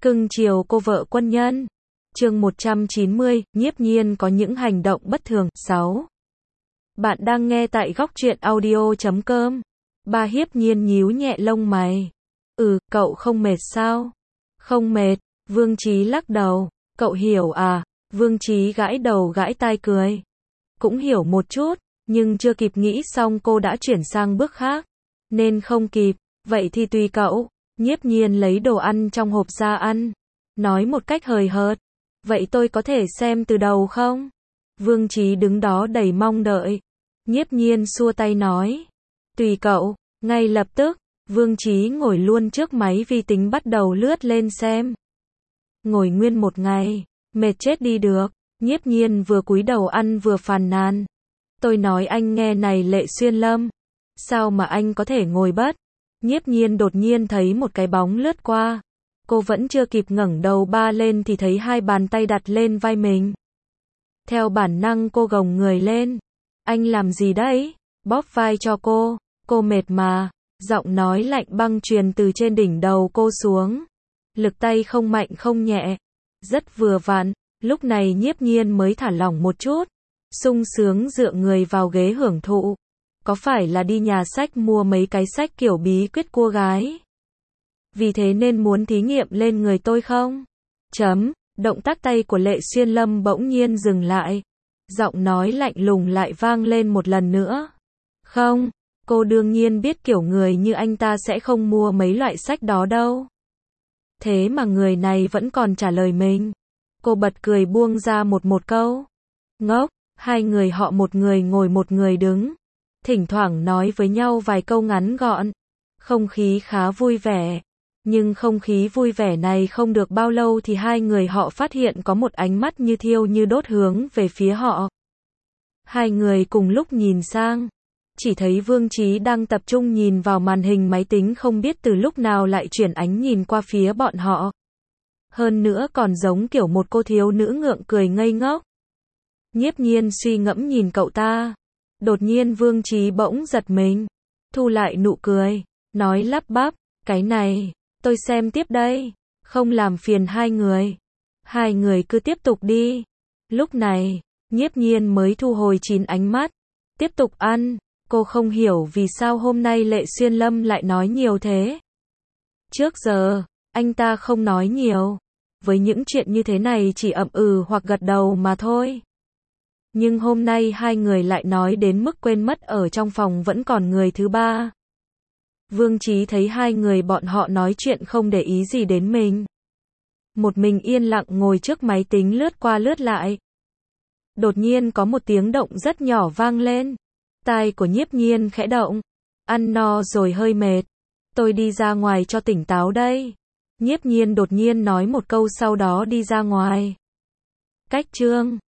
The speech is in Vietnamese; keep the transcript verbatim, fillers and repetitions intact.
Cưng chiều cô vợ quân nhân. Chương một trăm chín mươi, Nhiếp Nhiên có những hành động bất thường. sáu. Bạn đang nghe tại góc truyện audio chấm com. Ba Nhiếp Nhiên nhíu nhẹ lông mày. Ừ, cậu không mệt sao? Không mệt. Vương Chí lắc đầu. Cậu hiểu à? Vương Chí gãi đầu gãi tai cười. Cũng hiểu một chút, nhưng chưa kịp nghĩ xong cô đã chuyển sang bước khác. Nên không kịp. Vậy thì tùy cậu. Nhiếp Nhiên lấy đồ ăn trong hộp ra ăn. Nói một cách hời hợt. Vậy tôi có thể xem từ đầu không? Vương Chí đứng đó đầy mong đợi. Nhiếp Nhiên xua tay nói. Tùy cậu. Ngay lập tức, Vương Chí ngồi luôn trước máy vi tính bắt đầu lướt lên xem. Ngồi nguyên một ngày, mệt chết đi được. Nhiếp Nhiên vừa cúi đầu ăn vừa phàn nàn. Tôi nói anh nghe này Lệ Xuyên Lâm. Sao mà anh có thể ngồi bất? Nhiếp Nhiên đột nhiên thấy một cái bóng lướt qua. Cô vẫn chưa kịp ngẩng đầu ba lên thì thấy hai bàn tay đặt lên vai mình. Theo bản năng cô gồng người lên. Anh làm gì đấy? Bóp vai cho cô. Cô mệt mà. Giọng nói lạnh băng truyền từ trên đỉnh đầu cô xuống. Lực tay không mạnh không nhẹ. Rất vừa vặn. Lúc này Nhiếp Nhiên mới thả lỏng một chút. Sung sướng dựa người vào ghế hưởng thụ. Có phải là đi nhà sách mua mấy cái sách kiểu bí quyết cua gái? Vì thế nên muốn thí nghiệm lên người tôi không? Chấm, động tác tay của Lệ Xuyên Lâm bỗng nhiên dừng lại. Giọng nói lạnh lùng lại vang lên một lần nữa. Không, cô đương nhiên biết kiểu người như anh ta sẽ không mua mấy loại sách đó đâu. Thế mà người này vẫn còn trả lời mình. Cô bật cười buông ra một một câu. Ngốc, hai người họ một người ngồi một người đứng. Thỉnh thoảng nói với nhau vài câu ngắn gọn. Không khí khá vui vẻ. Nhưng không khí vui vẻ này không được bao lâu thì hai người họ phát hiện có một ánh mắt như thiêu như đốt hướng về phía họ. Hai người cùng lúc nhìn sang. Chỉ thấy Vương Chí đang tập trung nhìn vào màn hình máy tính không biết từ lúc nào lại chuyển ánh nhìn qua phía bọn họ. Hơn nữa còn giống kiểu một cô thiếu nữ ngượng cười ngây ngốc. Nhiếp Nhiên suy ngẫm nhìn cậu ta. Đột nhiên Vương Chí bỗng giật mình. Thu lại nụ cười. Nói lắp bắp. Cái này, tôi xem tiếp đây. Không làm phiền hai người. Hai người cứ tiếp tục đi. Lúc này, Nhiếp Nhiên mới thu hồi chín ánh mắt. Tiếp tục ăn. Cô không hiểu vì sao hôm nay Lệ Xuyên Lâm lại nói nhiều thế. Trước giờ, anh ta không nói nhiều. Với những chuyện như thế này chỉ ậm ừ hoặc gật đầu mà thôi. Nhưng hôm nay hai người lại nói đến mức quên mất ở trong phòng vẫn còn người thứ ba. Vương Chí thấy hai người bọn họ nói chuyện không để ý gì đến mình. Một mình yên lặng ngồi trước máy tính lướt qua lướt lại. Đột nhiên có một tiếng động rất nhỏ vang lên. Tai của Nhiếp Nhiên khẽ động. Ăn no rồi hơi mệt. Tôi đi ra ngoài cho tỉnh táo đây. Nhiếp Nhiên đột nhiên nói một câu sau đó đi ra ngoài. Cách chương